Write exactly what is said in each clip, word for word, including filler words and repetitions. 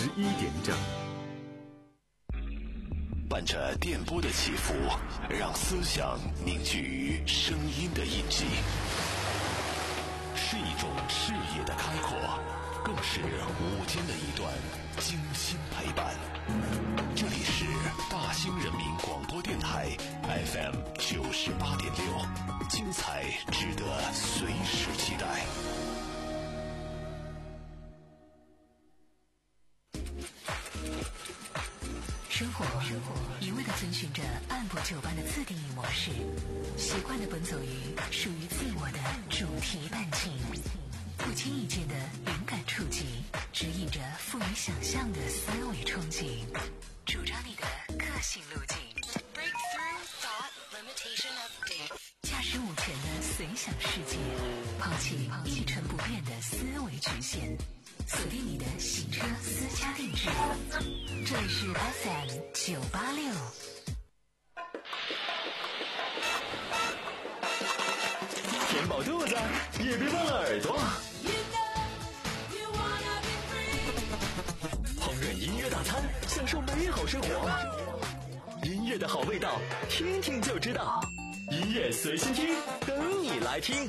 十一点整。 伴着电波的起伏，让思想凝聚于声音的印记，是一种视野的开阔，更是午间的一段精心陪伴。这里是大兴人民广播电台 F M 九十八点六，精彩值得随时期待。 生活一味地遵循着按部就班的自定义模式，习惯地奔走于属于自我的主题伴境，不经意间的灵感触及，指引着富于想象的思维憧憬，主张你的个性路径。Breakthrough thought limitation update。驾驶午前的随想世界，抛弃一成不变的思维局限，锁定你的洗车私家定制。这里是 F M 九八六。 填饱肚子，也别忘了耳朵。烹饪音乐大餐，享受美好生活。音乐的好味道，听听就知道。音乐随心听，等你来听。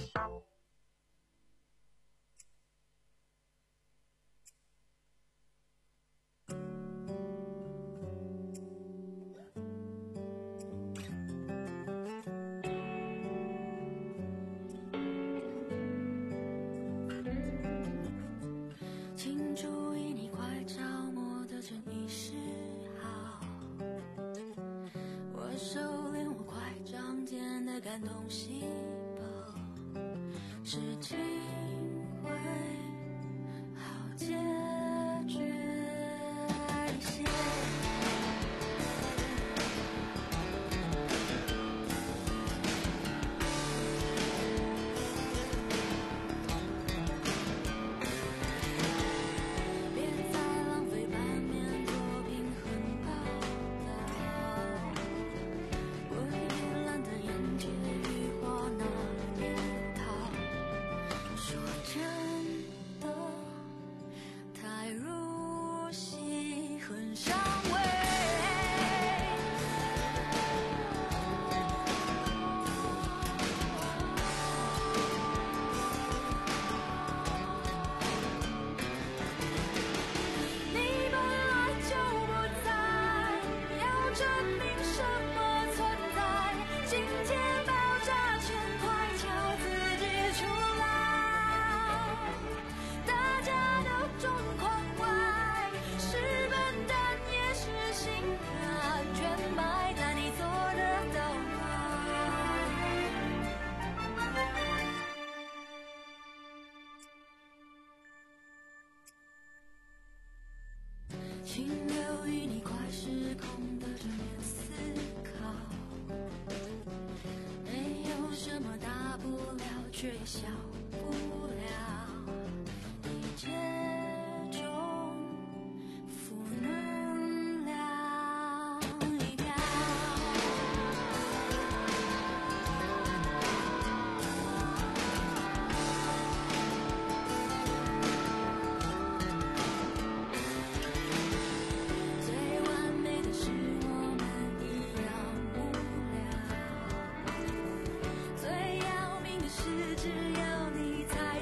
请注意，你快着魔的正义嗜好，我收敛我快长茧的感动细胞，事情会好解决一些。请留意你快失控的正面思考，没有什么大不了，却也小不了一切中负能量一条。只要你在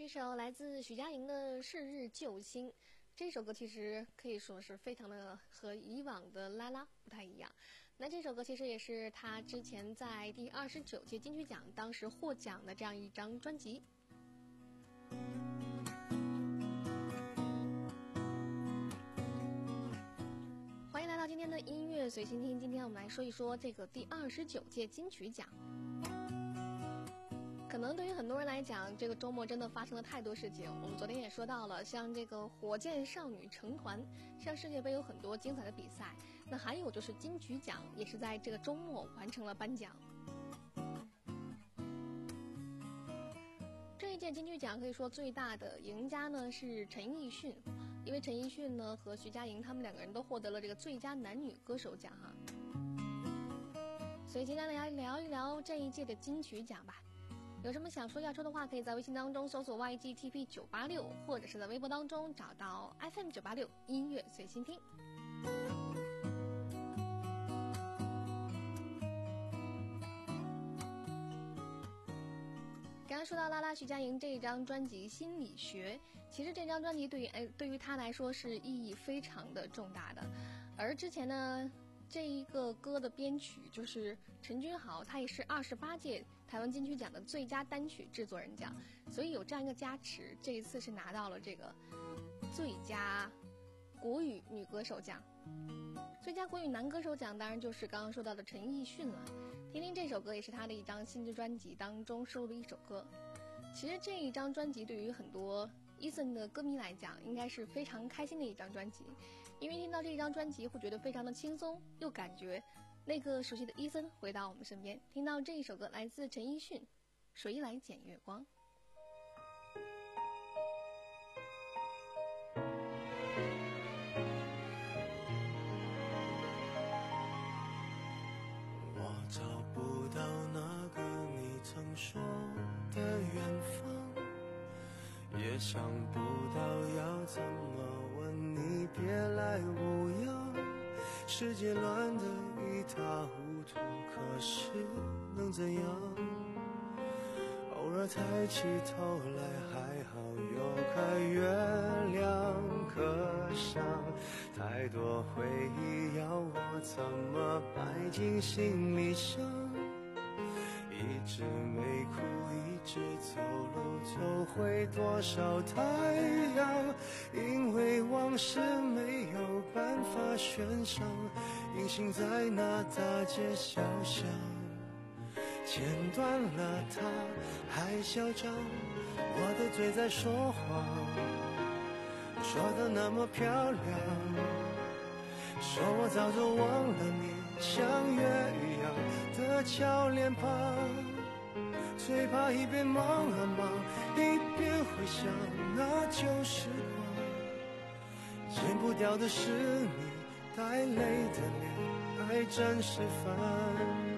这首来自许佳莹的《是日救星》，这首歌其实可以说是非常的和以往的啦啦不太一样。那这首歌其实也是他之前在第二十九届金曲奖当时获奖的这样一张专辑。欢迎来到今天的音乐随心听，今天我们来说一说这个第二十九届金曲奖。可能对于很多人来讲，这个周末真的发生了太多事情。我们昨天也说到了，像这个火箭少女成团，像世界杯有很多精彩的比赛。那还有就是金曲奖也是在这个周末完成了颁奖。这一届金曲奖可以说最大的赢家呢是陈奕迅，因为陈奕迅呢和徐佳莹他们两个人都获得了这个最佳男女歌手奖哈。所以今天来聊一聊这一届的金曲奖吧。有什么想说要说的话，可以在微信当中搜索 Y G T P 九八六，或者是在微博当中找到 F M 九八六音乐随心听。刚刚说到拉拉徐佳莹这一张专辑《心理学》，其实这张专辑对于哎对于她来说是意义非常的重大的，而之前呢。这一个歌的编曲就是陈君豪，他也是二十八届台湾金曲奖的最佳单曲制作人奖，所以有这样一个加持，这一次是拿到了这个最佳国语女歌手奖。最佳国语男歌手奖当然就是刚刚说到的陈奕迅了。听听这首歌也是他的一张新的专辑当中收录的一首歌。其实这一张专辑对于很多Eason 的歌迷来讲应该是非常开心的一张专辑，因为听到这一张专辑会觉得非常的轻松，又感觉那个熟悉的Eason回到我们身边。听到这一首歌来自陈奕迅《谁来捡月光》。 我找不到那个你曾说的远方，也想不到要怎么问你，别来无恙。世界乱得一塌糊涂，可是能怎样？偶尔抬起头来，还好有个月亮可赏。太多回忆要我怎么摆进行李箱？一直没哭，一直走路，走回多少太阳？因为往事没有办法悬赏，隐形在那大街小巷。剪断了它还嚣张，我的嘴在说谎，说的那么漂亮，说我早就忘了你像月一样的俏脸庞，最怕一边忙啊忙，一边回想那旧时光。剪不掉的是你带泪的脸，爱真是烦。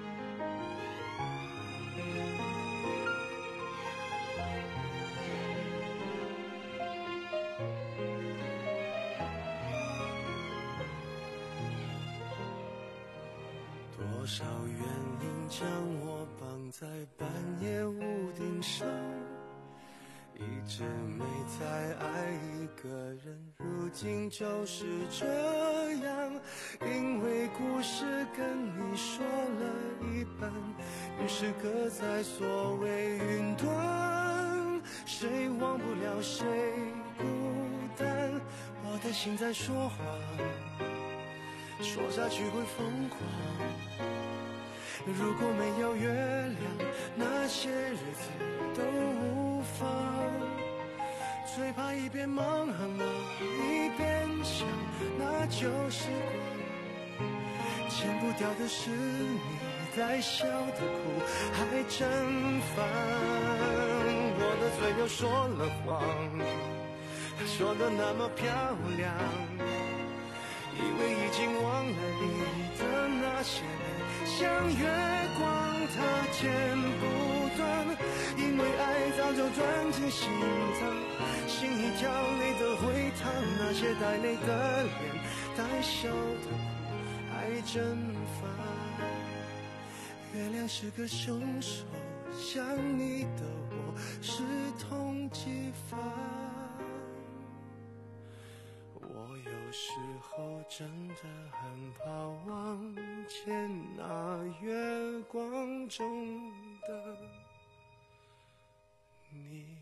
多少原因将我绑在半夜屋顶上，一直没再爱一个人，如今就是这样。因为故事跟你说了一半，于是搁在所谓云端，谁忘不了谁孤单。我的心在说谎，说下去会疯狂。如果没有月亮，那些日子都无妨。最怕一边忙啊忙，一边想那旧时光。剪不掉的是你在笑的哭，还真烦。我的嘴又说了谎，说的那么漂亮，以为已经忘了你的那些年，像月光它剪不断，因为爱早就钻进心脏，心一跳泪都会淌，那些带泪的脸，带笑的哭，还真烦。月亮是个凶手， 想你的我是痛几番。我有时候真的很怕望见那月光中的你。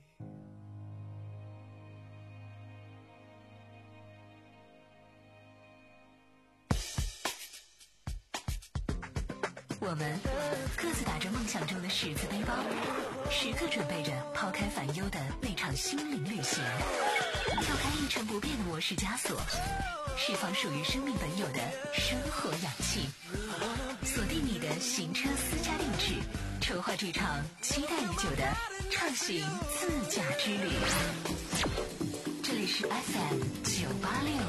我们各自打着梦想中的十字背包，时刻准备着抛开烦忧的那场心灵旅行，跳开一成不变的模式枷锁，释放属于生命本有的生活氧气，锁定你的行车私家定制，筹划这场期待已久的畅行自驾之旅。这里是 F M 九八六。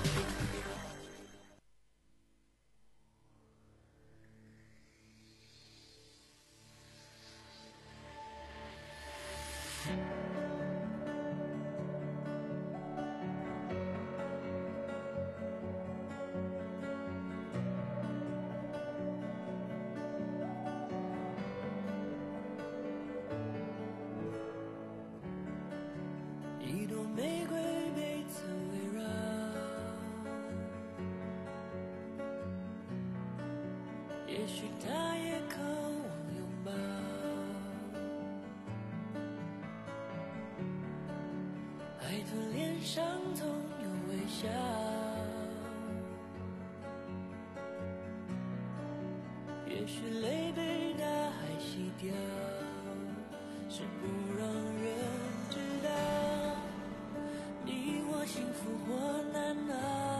一朵玫瑰被刺围绕，也许它也渴望拥抱。海豚脸上总有微笑，也许泪被大海洗掉，是不让人知道你我幸福或难熬。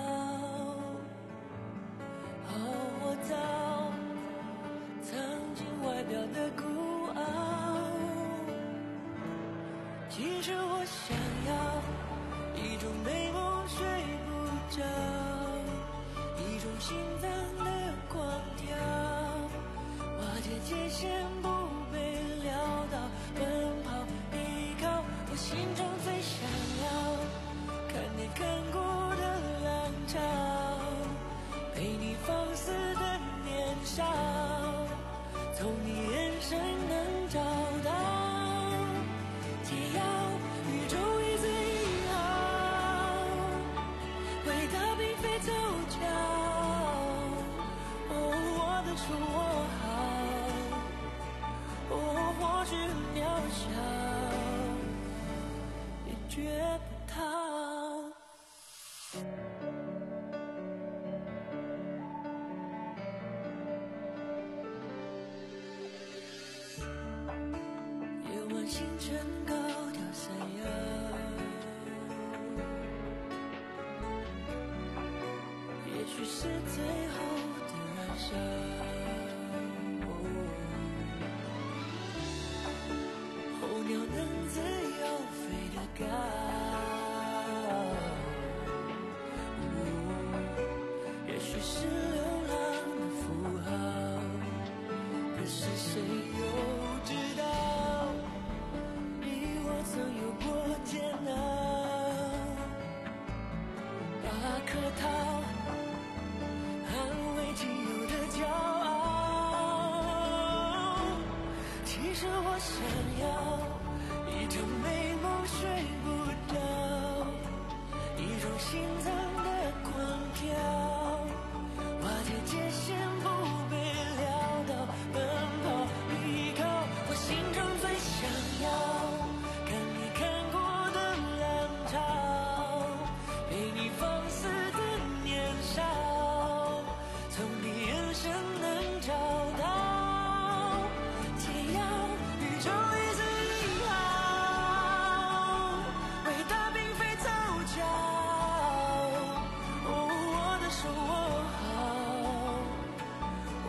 哦，我早藏进外表的孤傲，其实我想要一种美梦睡不着，一种心脏的狂跳，瓦解界限不被撂倒，奔跑依靠我心中最想要看见看过的浪潮，陪你放肆的年少，从你眼神能找到解药，宇宙一字一号，伟大并非凑巧，哦，我的说我好，哦，或许很渺小，也觉不到。夜晚星辰高调闪耀，也许是最后的燃烧。候鸟能自由飞得高，也许是流浪的符号，可是谁又知道你我曾有过煎熬，把客套捍卫仅有的骄傲，其实我想要一场美梦睡不着，一种心脏的狂跳，瓦解界限不被撂倒，奔跑依靠我心中最想要看你看过的浪潮，陪你放肆的年少，从你眼神能找到解药，宇宙一字一号，伟大并非凑巧，哦，我的手握好，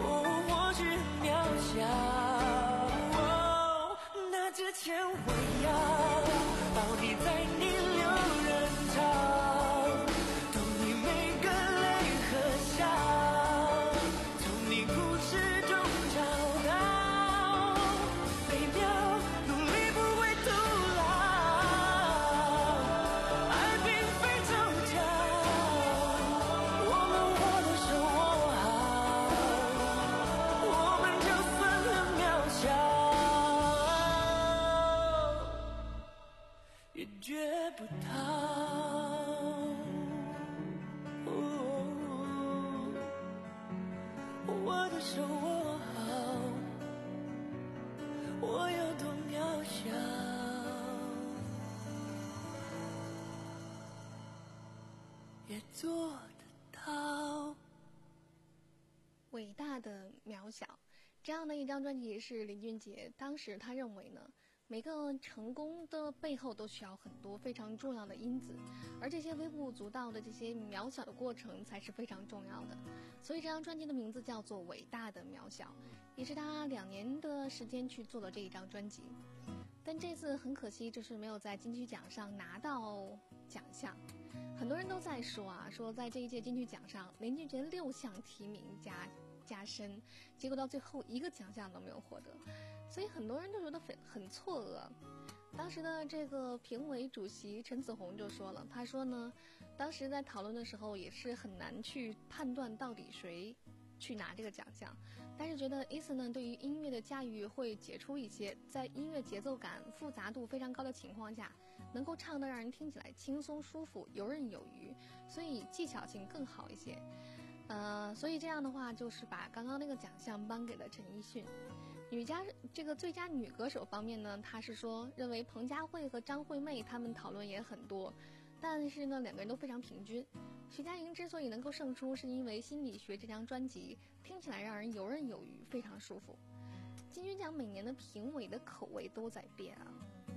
渺小。这样的一张专辑是林俊杰当时他认为呢，每个成功的背后都需要很多非常重要的因子，而这些微不足道的这些渺小的过程才是非常重要的。所以这张专辑的名字叫做《伟大的渺小》，也是他两年的时间去做的这一张专辑。但这次很可惜，就是没有在金曲奖上拿到奖项。很多人都在说啊，说在这一届金曲奖上，林俊杰六项提名加加深，结果到最后一个奖项都没有获得，所以很多人都觉得很很错愕。当时的这个评委主席陈子红就说了，他说呢，当时在讨论的时候也是很难去判断到底谁去拿这个奖项，但是觉得 Eason 呢对于音乐的驾驭会杰出一些，在音乐节奏感复杂度非常高的情况下，能够唱得让人听起来轻松舒服游刃有余，所以技巧性更好一些。呃，所以这样的话就是把刚刚那个奖项颁给了陈奕迅。女家这个最佳女歌手方面呢，他是说认为彭佳慧和张惠妹他们讨论也很多，但是呢两个人都非常平均。徐佳莹之所以能够胜出，是因为《心理学》这张专辑听起来让人游刃有余，非常舒服。金曲奖每年的评委的口味都在变啊，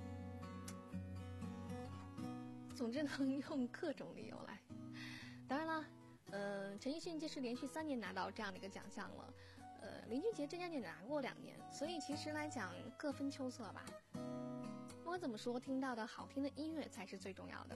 总之能用各种理由来。当然啦，呃，陈奕迅这是连续三年拿到这样的一个奖项了，呃，林俊杰之前也拿过两年，所以其实来讲各分秋色吧。不管怎么说，听到的好听的音乐才是最重要的。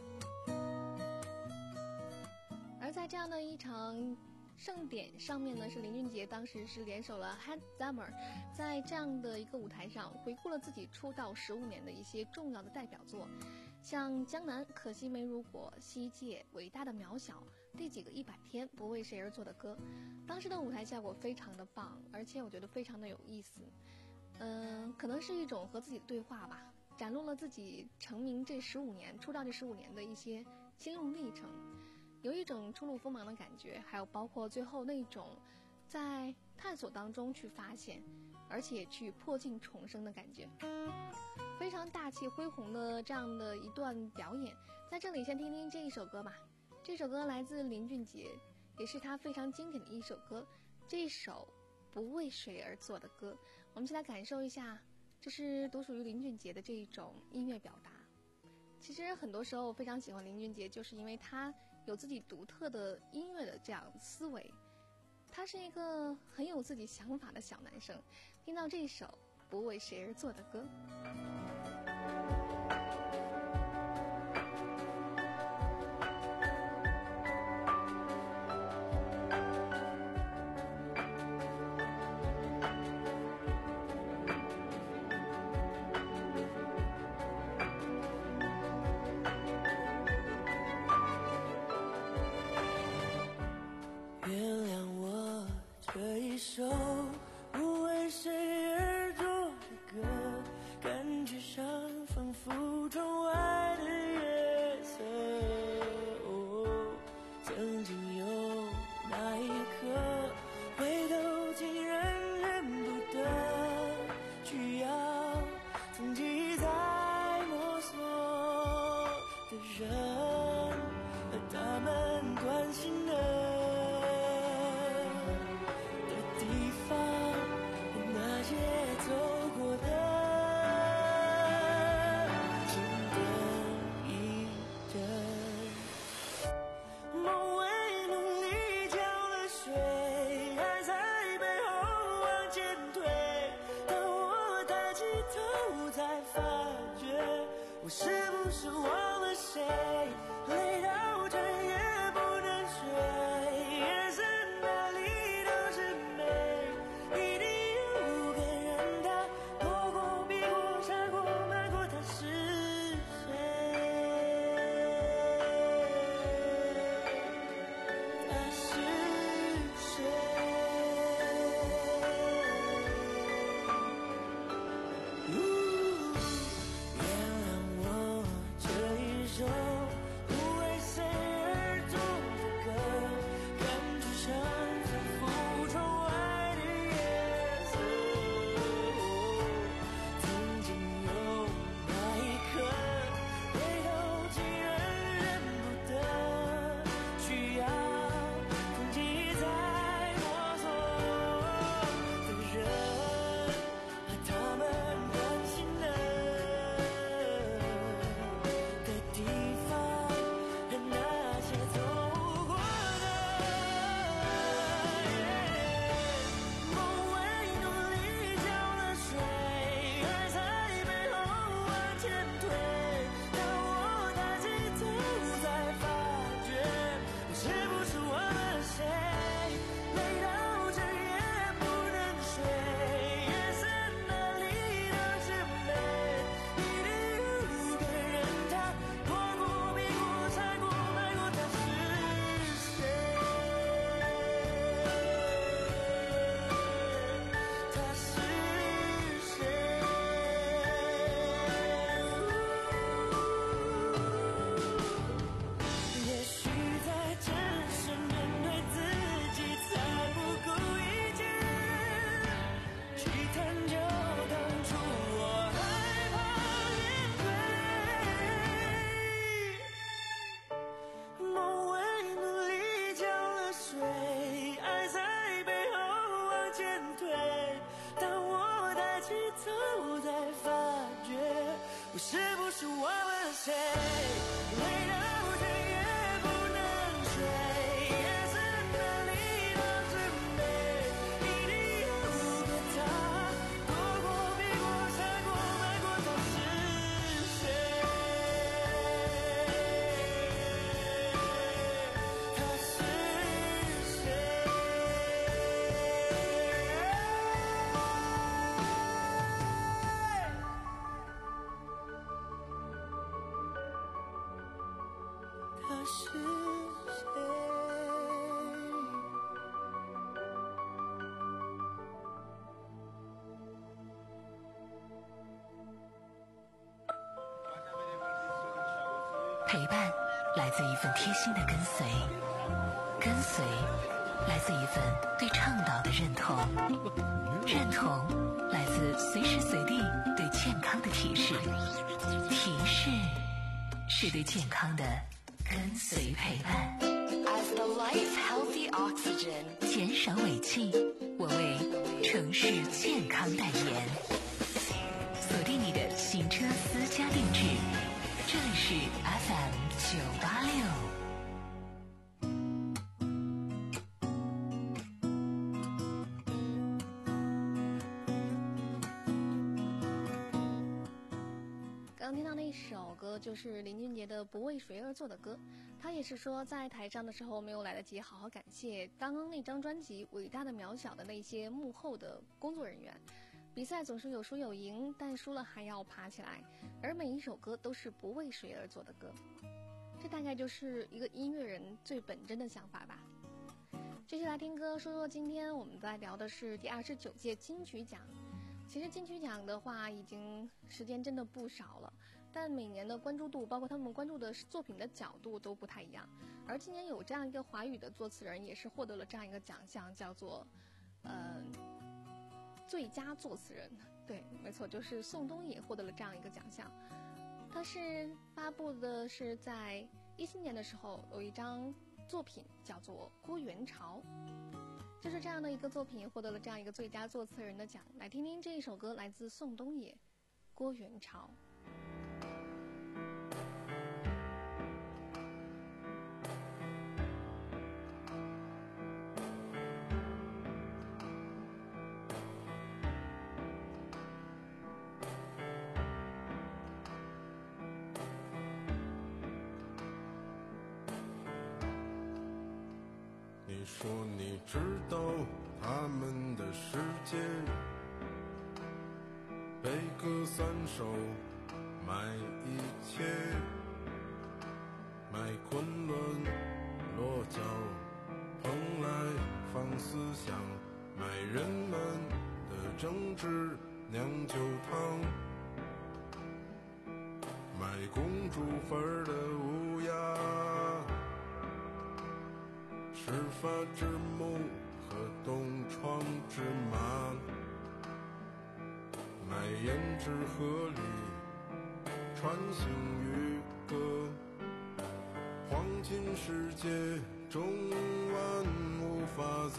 而在这样的一场盛典上面呢，是林俊杰当时是联手了 Hans Zimmer， 在这样的一个舞台上回顾了自己出道十五年的一些重要的代表作，像《江南》、《可惜没如果》、《西界》、《伟大的渺小》、第几个一百天、不为谁而作的歌。当时的舞台效果非常的棒，而且我觉得非常的有意思。嗯、呃，可能是一种和自己的对话吧，展露了自己成名这十五年、出道这十五年的一些心路历程。有一种初露锋芒的感觉，还有包括最后那种在探索当中去发现，而且去破镜重生的感觉，非常大气恢宏的这样的一段表演。在这里先听听这一首歌吧，这首歌来自林俊杰，也是他非常经典的一首歌，这一首不为谁而作的歌，我们一起来感受一下，这是独属于林俊杰的这一种音乐表达。其实很多时候非常喜欢林俊杰，就是因为他有自己独特的音乐的这样思维，他是一个很有自己想法的小男生。听到这首不为谁而作的歌， 这一首不为谁而作的歌。 一次，我才发觉，我是不是忘了谁？累得不睡也不能睡，夜深了你的真美，一定要个他，躲过避过闪过瞒过他是谁？他是谁？他是谁？ 陪伴来自一份贴心的跟随，跟随来自一份对倡导的认同，认同来自随时随地对健康的提示，提示是对健康的跟随陪伴。As the life healthy oxygen， 减少尾气，我为城市健康代言。锁定你的行车私家定制，这里是 F M 九八六。 刚听到那首歌就是林俊杰的《不为谁而作的歌》，他也是说在台上的时候没有来得及好好感谢刚刚那张专辑伟大的渺小的那些幕后的工作人员。比赛总是有输有赢，但输了还要爬起来，而每一首歌都是不为谁而作的歌，这大概就是一个音乐人最本真的想法吧。继续来听歌，说说今天我们在聊的是第二十九届金曲奖。其实金曲奖的话已经时间真的不少了，但每年的关注度包括他们关注的作品的角度都不太一样。而今年有这样一个华语的作词人也是获得了这样一个奖项，叫做呃最佳作词人。对，没错，就是宋冬野获得了这样一个奖项。他是发布的是在一七年的时候有一张作品叫做《郭元潮》，就是这样的一个作品获得了这样一个最佳作词人的奖。来听听这一首歌，来自宋冬野，《郭元潮》。 你说你知道他们的世界，悲歌三首卖一切，卖昆仑落脚，蓬莱放思想，卖人们的政治酿酒汤，卖公主坟的乌鸦，始发之木和东窗之马，卖胭脂河里穿行渔歌，黄金世界中万物法则，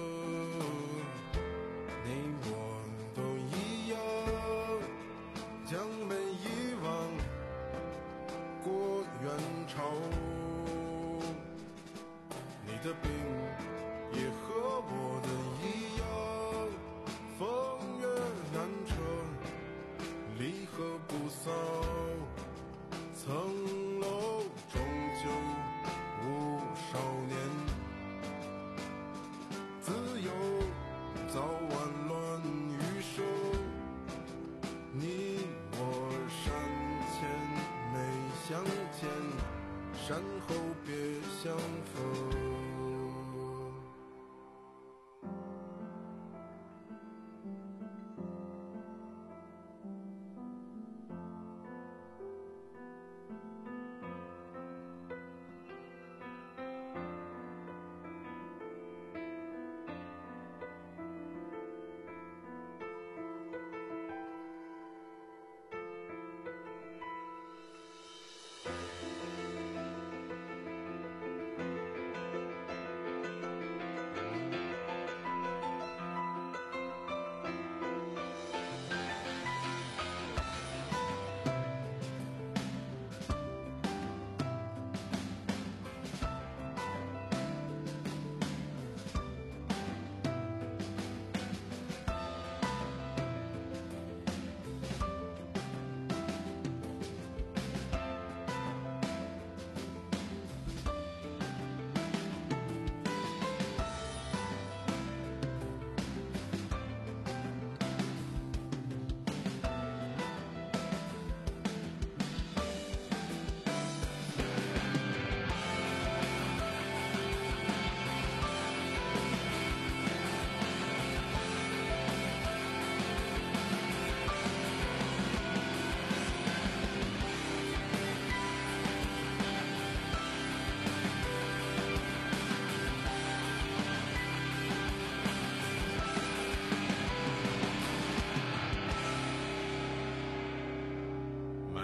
你我都一样，将被遗忘过元朝，你的病也和我的一样，风月难测，离合不骚，层楼终究无少年，自由早晚乱与手，你我山前没相见，山后别相逢。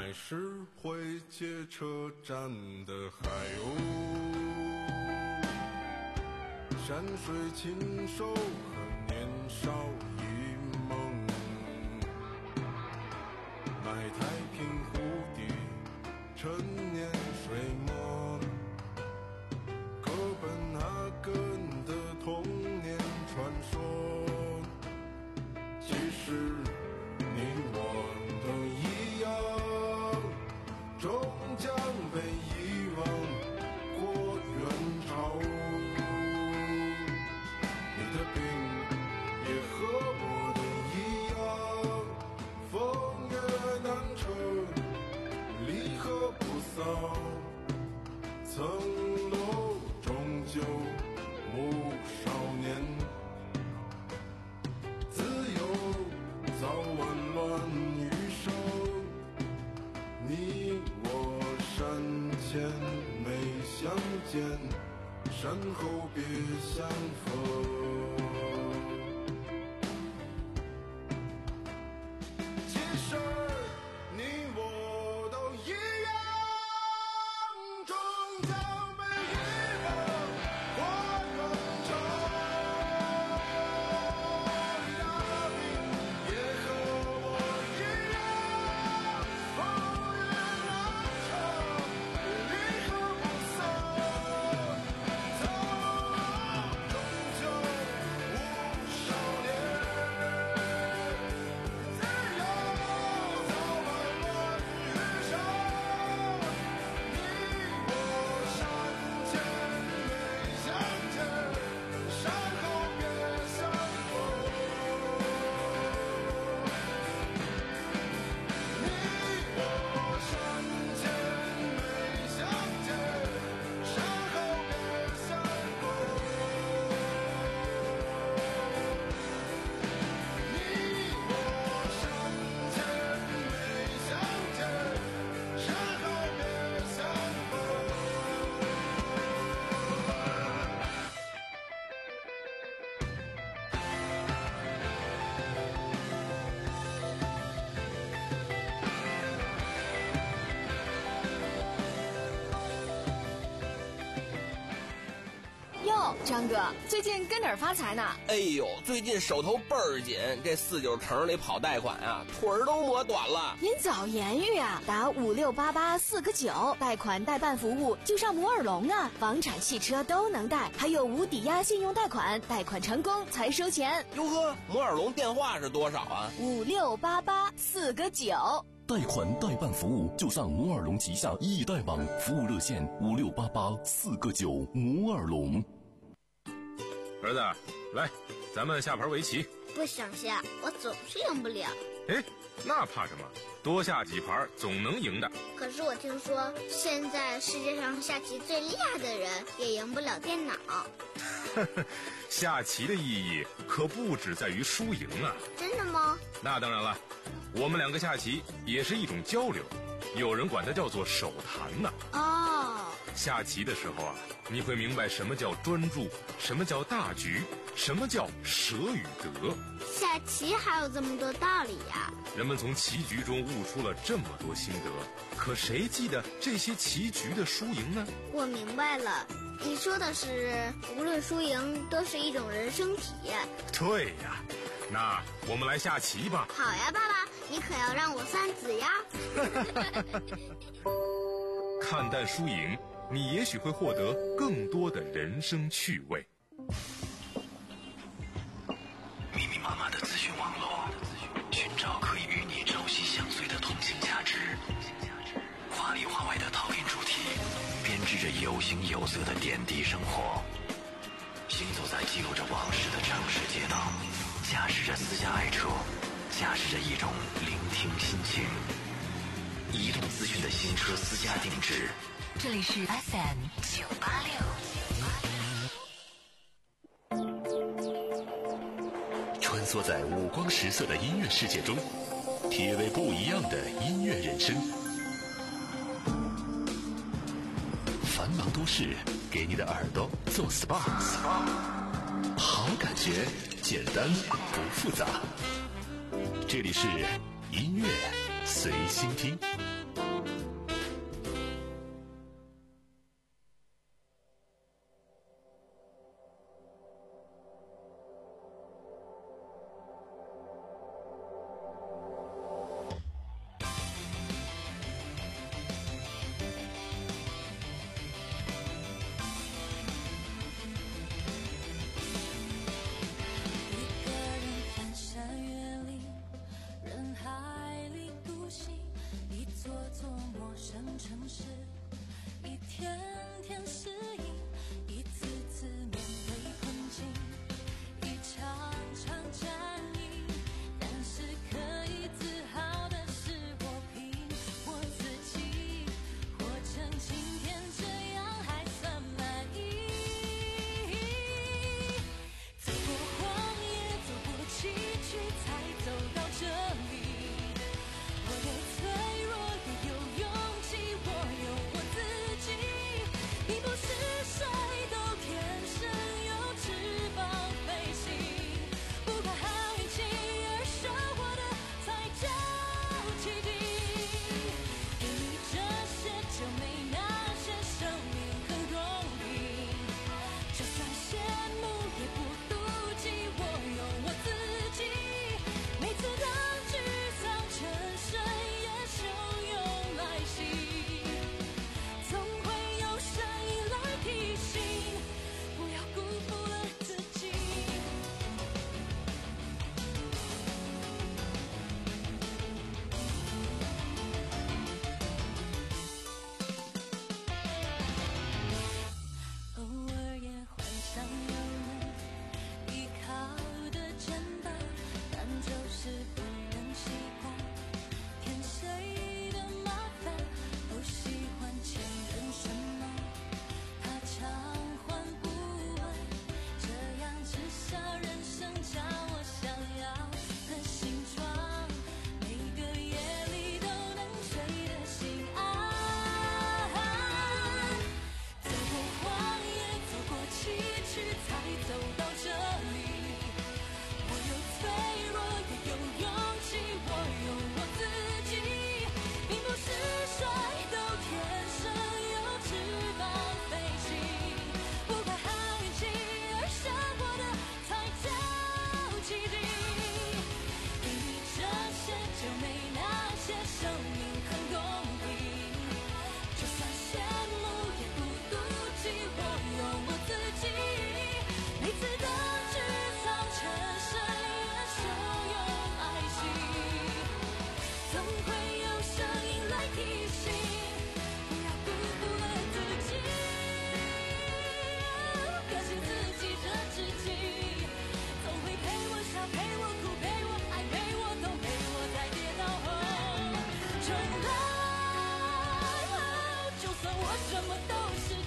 还是会借车站的海鸥，山水禽兽和年少一梦，买太平湖底陈年水墨，哥本哈根的童年传说，其实你我都一样，终将被遗忘过元朝。你的病也和我的一样，风月难测，离合不散，层楼终究无少年，自由早晚乱余生，你我山前没相见，山后别相逢。其实你我都一样，终将被遗忘过元朝。你的病也和我一样，风月难测，离合不散，走终究无少年，自由早晚乱余生，你我山前没相见，山后别相逢。你我山前没相见，山后别相逢。你我山前没相见，山后别相逢。 哟，张哥，最近跟哪儿发财呢？ 哎呦，最近手头倍儿紧，这四九城里跑贷款啊，腿儿都磨短了。 您早言语啊，打五六八八四个九，贷款代办服务就上摩尔龙啊，房产、汽车都能贷，还有无抵押信用贷款，贷款成功才收钱。 哟呵，摩尔龙电话是多少啊？ 五六八八四个九。 贷款代办服务就上摩尔龙旗下易贷网，服务热线五六八八四个九。摩尔龙。 儿子，来，咱们下盘围棋。 不想下，我总是赢不了。 哎，那怕什么？多下几盘总能赢的。 可是我听说，现在世界上下棋最厉害的人也赢不了电脑。 下棋的意义可不只在于输赢啊！ 真的吗？ 那当然了，我们两个下棋也是一种交流，有人管它叫做手谈呢。 哦， 下棋的时候啊，你会明白什么叫专注，什么叫大局，什么叫舍与得。 下棋还有这么多道理呀！ 人们从棋局中悟出了这么多心得，可谁记得这些棋局的输赢呢？ 我明白了，你说的是无论输赢都是一种人生体验。 对呀，那我们来下棋吧。 好呀，爸爸，你可要让我三子呀！ 看淡输赢，你也许会获得更多的人生趣味。 密密麻麻的资讯网络，寻找可以与你朝夕相随的通信价值，华里华外的陶冶主题，编织着有形有色的点滴生活。行走在记录着往事的城市街道，驾驶着私家爱车，驾驶着一种聆听心情。移动资讯的新车私家定制， 这里是 F M 九八六。 穿梭在五光十色的音乐世界中，体味不一样的音乐人生。繁忙都市给你的耳朵做 S P A， 好感觉简单不复杂。这里是音乐随心听。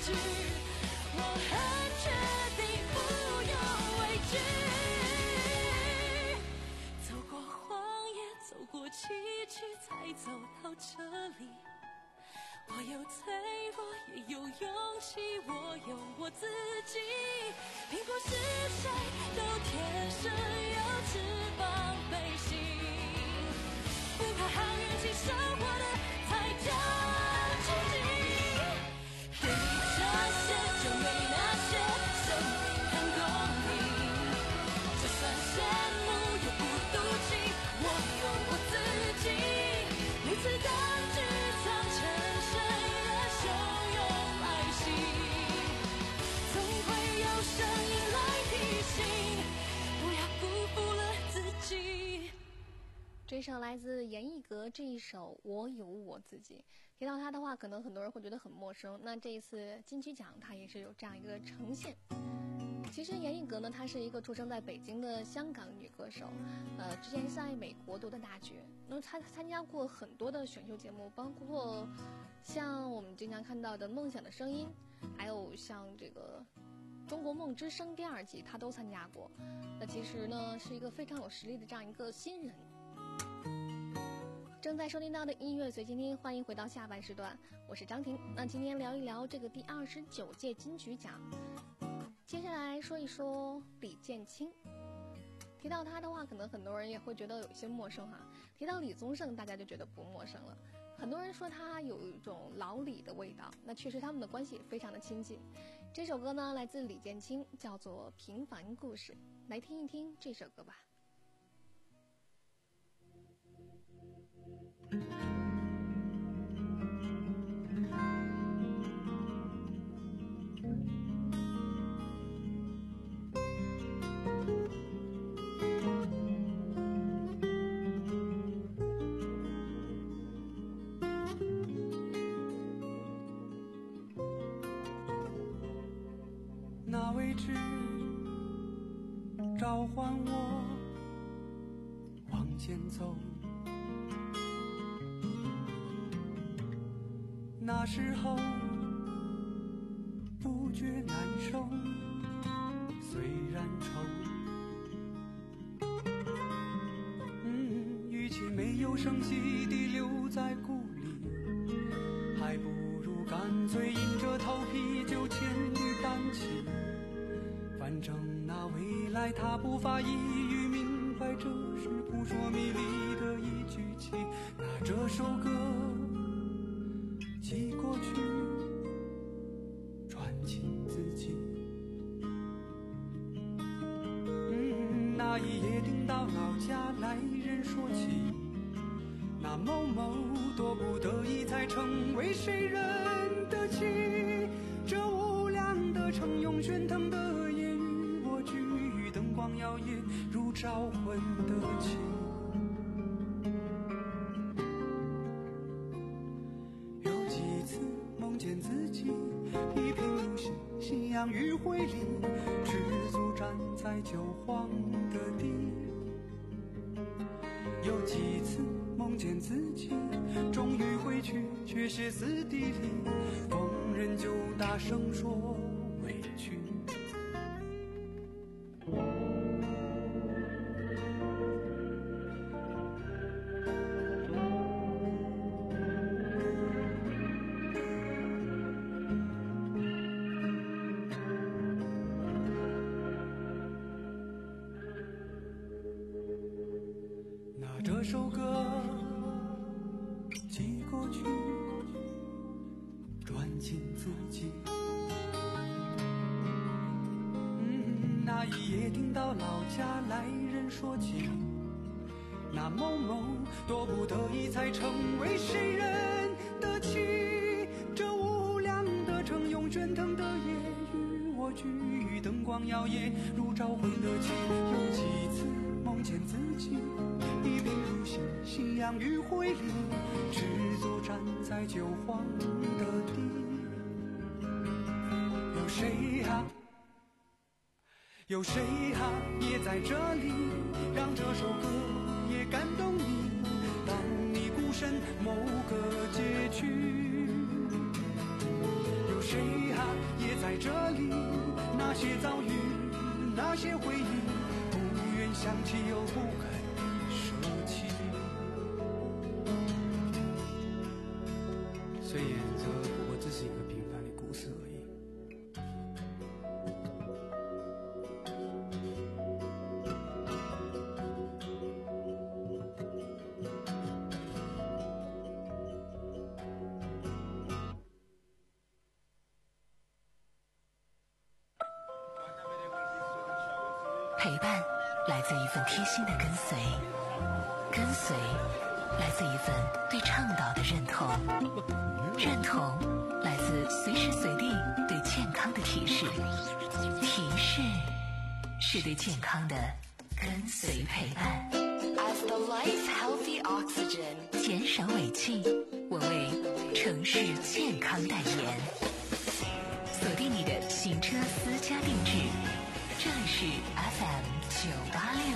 句，我很确定不用畏惧。走过荒野，走过崎岖，才走到这里。我有脆弱，也有勇气，我有我自己。并不是谁都天生有翅膀飞行，不怕航运起生活的才叫奇迹。给你这些，就没那些，生命很公平。就算羡慕也不妒忌，我有我自己。每次当沮丧沉睡的汹涌来袭，总会有声音来提醒，不要辜负了自己。 这首来自严艺格这一首《我有我自己》，提到他的话，可能很多人会觉得很陌生。那这一次金曲奖，他也是有这样一个呈现。其实严艺格呢，她是一个出生在北京的香港女歌手，呃，之前在美国读的大学。那么她参加过很多的选秀节目，包括像我们经常看到的《梦想的声音》，还有像这个《中国梦之声》第二季，她都参加过。那其实呢，是一个非常有实力的这样一个新人。正在收听到的音乐随心听，欢迎回到下半时段，我是张婷。那今天聊一聊这个第二十九届金曲奖。接下来说一说李建清。提到他的话，可能很多人也会觉得有些陌生哈。提到李宗盛，大家就觉得不陌生了。很多人说他有一种老李的味道，那确实他们的关系也非常的亲近。这首歌呢，来自李建清，叫做《平凡故事》，来听一听这首歌吧。 那位置召唤我往前走，那时候不觉难受，虽然愁，嗯，与其没有声息地留在故里，还不如干脆硬着头皮就千里单骑。反正那未来他不发一语明白，这是扑朔迷离的一句气。拿这首歌寄过去，传进自己。嗯，那一夜听到老家来人说起，那某某多不得已才成为谁人的妻。这无量的城涌喧腾的夜与我俱，灯光摇曳如招魂的情。有几次梦见自己一贫如洗，夕阳余晖里赤足站在酒荒的地。有几次梦见自己终于回去，却歇斯底里，逢人就大声说委屈。拿这首歌寄过去，转进自己。嗯，那一夜听到老家来人说起，那某某多不得已才成为谁人的妻。这无量的城涌喧腾的夜与我俱，灯光摇曳如招魂的气。有几次梦见自己一贫如洗，夕阳余晖里赤足站在酒荒的地。有谁啊有谁啊也在这里，让这首歌也感动你。当你孤身某个街区，有谁啊也在这里？那些遭遇，那些回忆，不愿想起又不肯舍弃。虽然这不过只是一个平凡的故事而已。 陪伴来自一份贴心的跟随，跟随来自一份对倡导的认同，认同来自随时随地对健康的提示，提示是对健康的跟随陪伴。 As the life healthy oxygen， 减少尾气，我为城市健康代言。锁定你的行车私家定制，这里是 F M 九八六。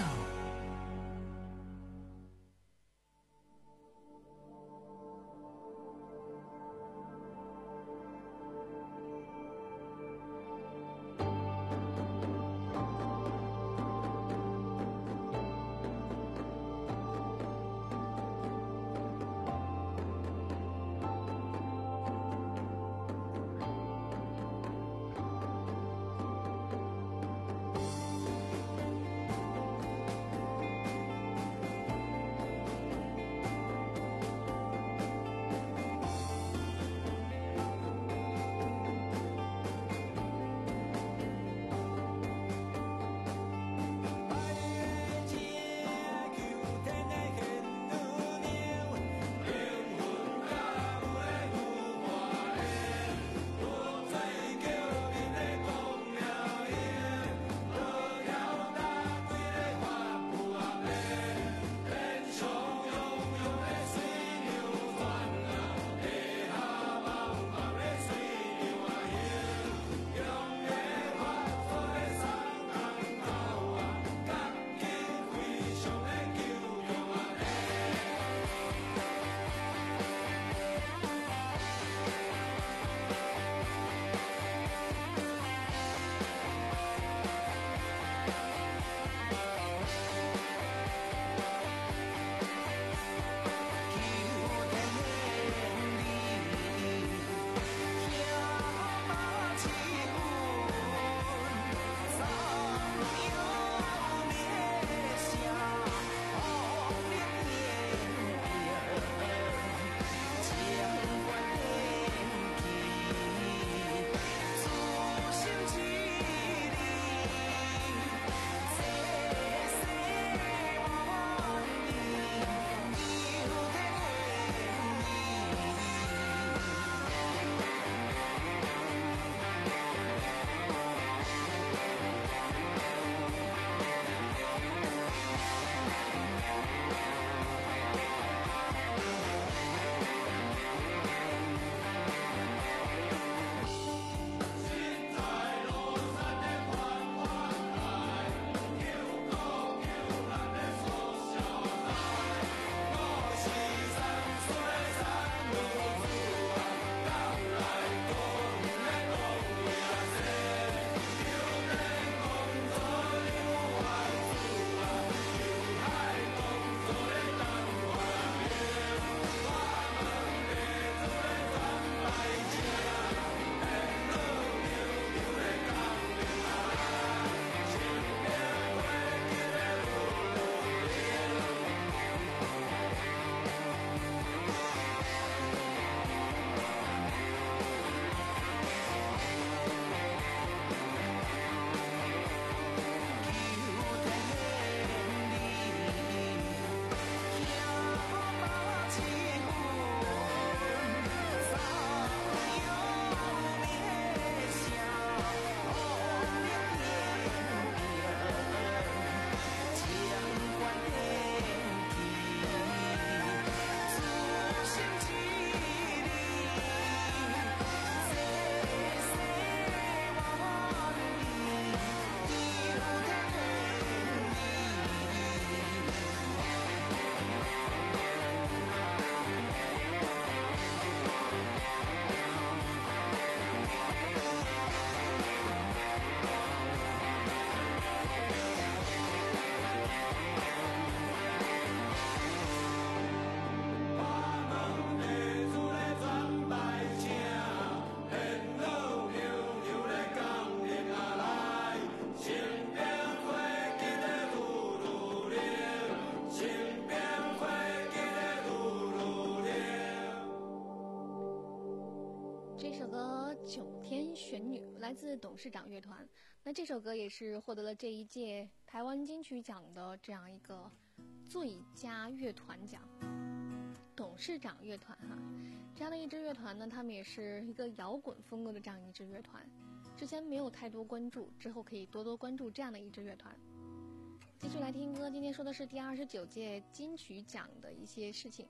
这首歌《九天玄女》来自董事长乐团。那这首歌也是获得了这一届台湾金曲奖的这样一个最佳乐团奖。董事长乐团哈，这样的一支乐团呢，他们也是一个摇滚风格的这样一支乐团。之前没有太多关注，之后可以多多关注这样的一支乐团。继续来听歌，今天说的是第二十九届金曲奖的一些事情。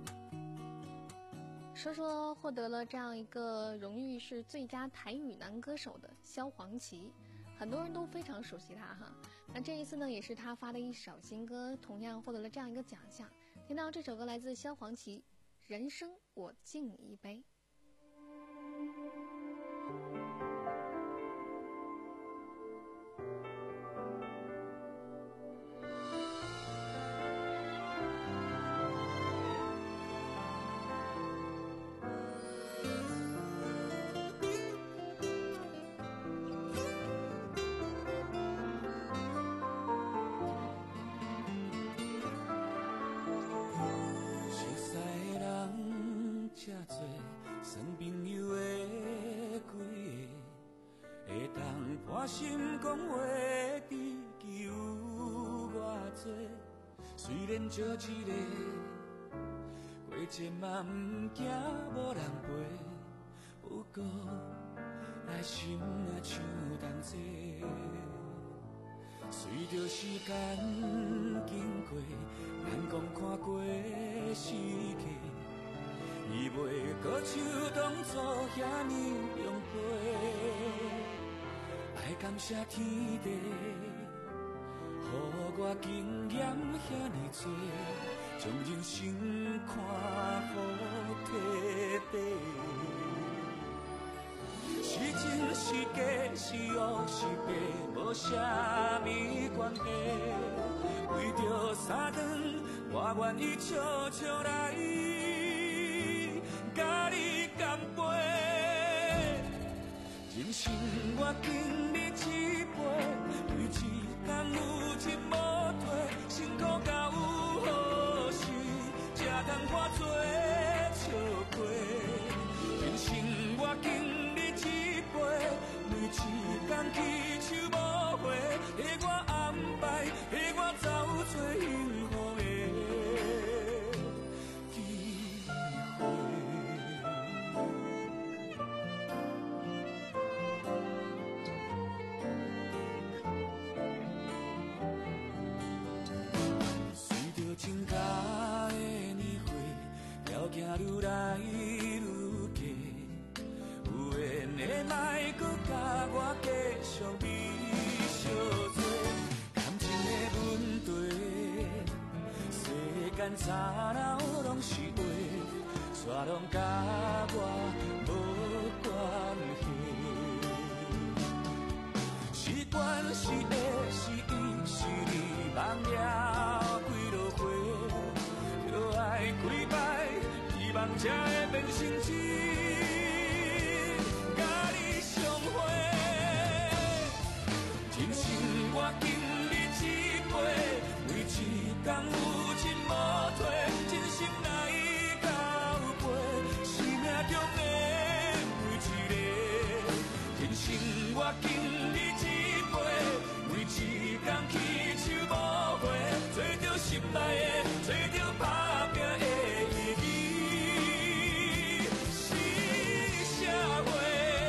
说说获得了这样一个荣誉是最佳台语男歌手的萧煌奇，很多人都非常熟悉他哈。那这一次呢，也是他发的一首新歌，同样获得了这样一个奖项。听到这首歌来自萧煌奇，《人生我敬你一杯》。 心讲话知己有偌多，虽然少一个，过节嘛不惊无人陪，不过内心啊像同齐。随着时间经过，咱讲看过世界，伊袂搁像当初遐尼用陪。爱感谢天地，予我经验遐尼多，将人生看好体底。是真是假，是黑是白，无啥物关系。为着三顿，我愿意笑笑来，甲你干杯。人生我敬你一杯，对一天有一无退，辛苦甲有好事，才通化作笑话。人生我敬你一杯，每一天起手无回，替我安排，替我走做幸福的机会。情角的年岁，条件愈来愈低，有缘的莫搁甲我继续美相做，感情的问题，世间吵闹拢是话，煞拢甲我无关系。是缘是缘是伊是你，忘了几落回，着爱几摆，希望才会变成真，甲你相会。人生我敬你一杯，每一天有真无退，真心来交陪，生命中的每一个。人生我敬你一杯，每一天起手无回，做着心内的，做着打拼的意义，是社会。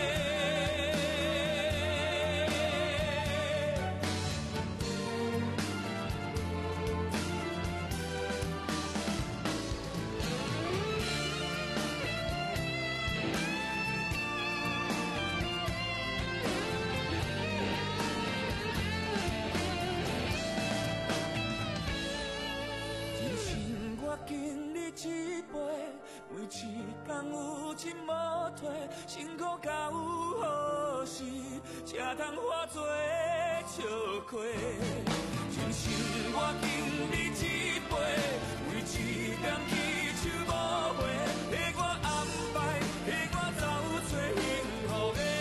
每一天有真无退，辛苦甲有好事，才通化作笑话。人生我敬你一杯，每一天起手无回，替我安排，替我走做幸福的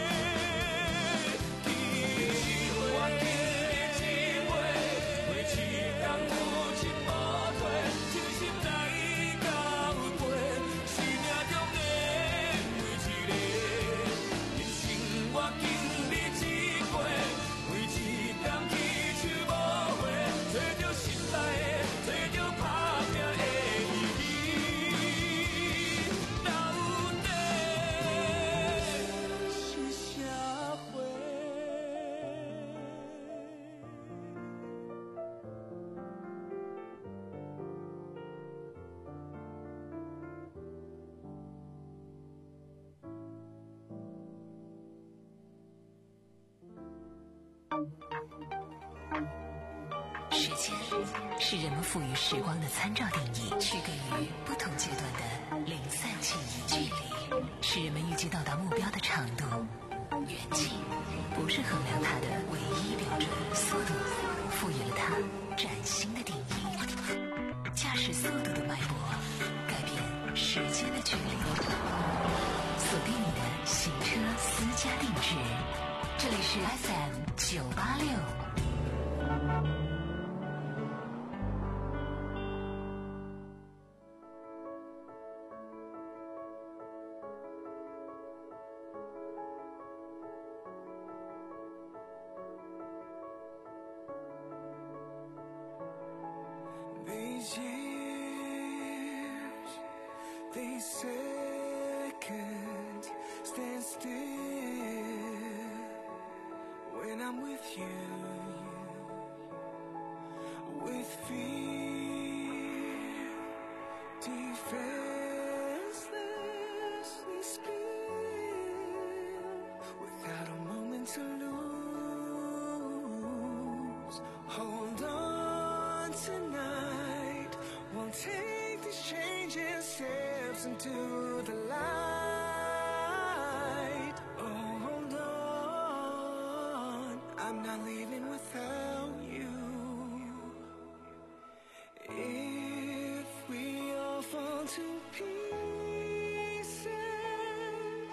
机会。我敬你一杯，每一天有真无退，真心来。生命中的每一个， 间是人们赋予时光的参照定义，区隔于不同阶段的零散记忆。距离是人们预计到达目标的长度，远近不是衡量它的唯一标准，速度赋予了它崭新的定义。驾驶速度的脉搏，改变时间的距离。锁定你的行车私家定制，这里是 F M 九八六。 These years, these seconds stand still when I'm with you, with fear, defenselessly still, without a moment to lose. Hold on tonight, won't take these changing steps into the light. Oh, hold on, I'm not leaving without you. If we all fall to pieces,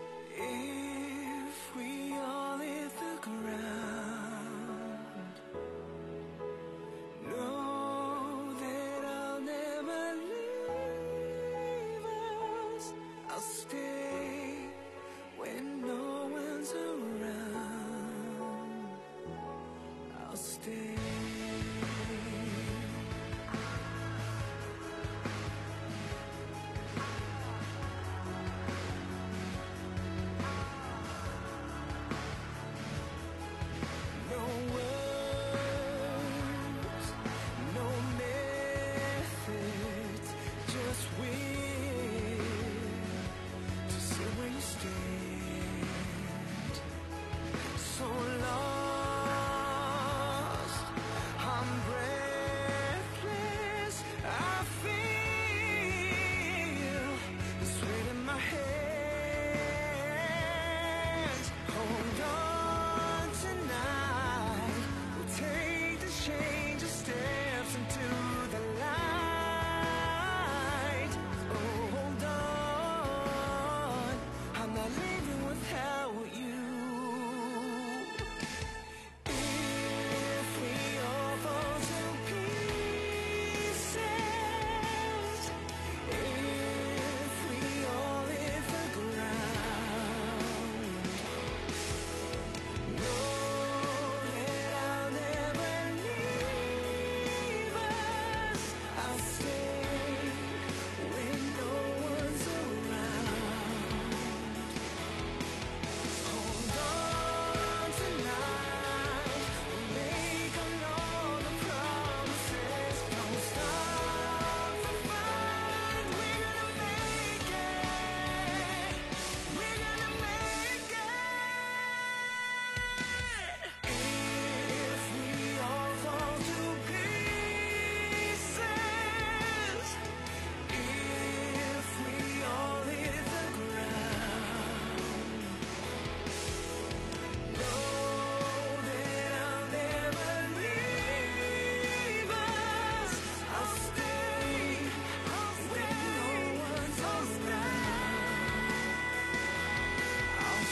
if we all hit the ground, know that I'll never leave us. I'll stay when no one's around. I'll stay. No words, no methods, just will to see where you stand. So lost, I'm breathless. I feel the sweat in my hands. Hold on tonight, we'll take the change of steps into the light. Oh, hold on, I'm not leaving without you. If we all fall to pieces, if we all hit the ground, know that I'll never leave us. I'll stay when no one's around. Hold on tonight, we'll make all the promises. Don't stop the fight, we're gonna make it. We're gonna make it. If we all fall to pieces, if we all hit the ground, know that I'll never leave us. I'll stay when no one's around. I'll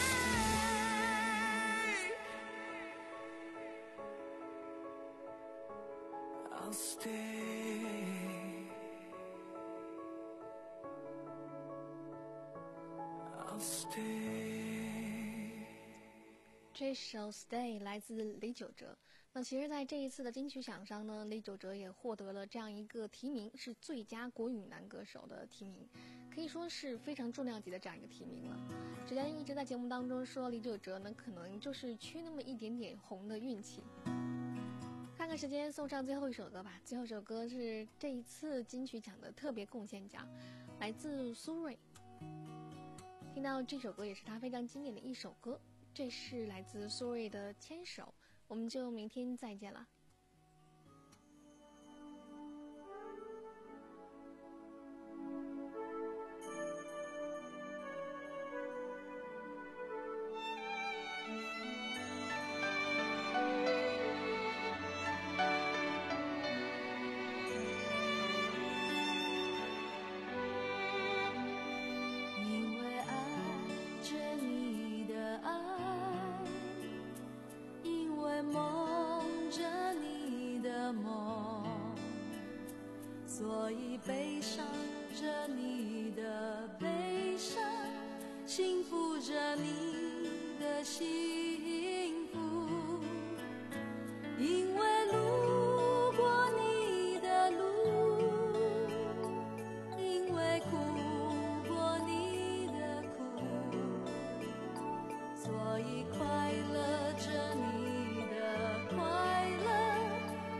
stay. I'll stay. I'll stay. 这首《Stay》来自李玖哲。那其实，在这一次的金曲奖上呢，李玖哲也获得了这样一个提名，是最佳国语男歌手的提名，可以说是非常重量级的这样一个提名了。之前一直在节目当中说，李玖哲呢，可能就是缺那么一点点红的运气。看看时间，送上最后一首歌吧。最后一首歌是这一次金曲奖的特别贡献奖，来自苏芮。听到这首歌也是他非常经典的一首歌，这是来自苏芮的《牵手》。我们就明天再见了。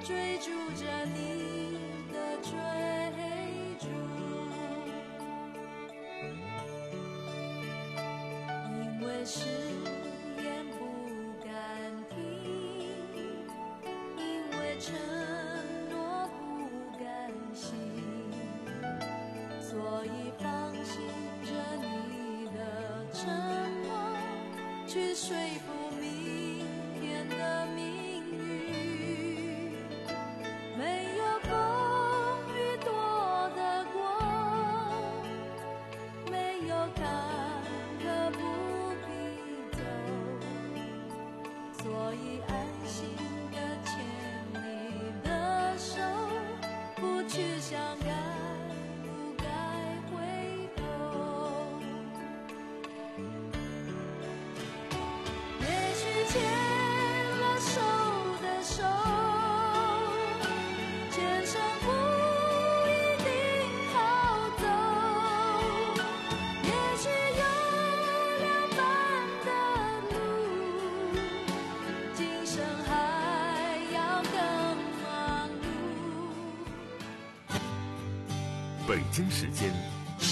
追逐着你的追逐，因为誓言不敢听，因为承诺不甘心，所以放心着你的沉默，去说服明天的命运。没有风雨躲得过，没有坎坷不必走，所以安心地牵你的手，不去想该不该回头。也许牵了手的手，前程不一定好走，也许有两半的路，今生还要更忙碌。 北京时间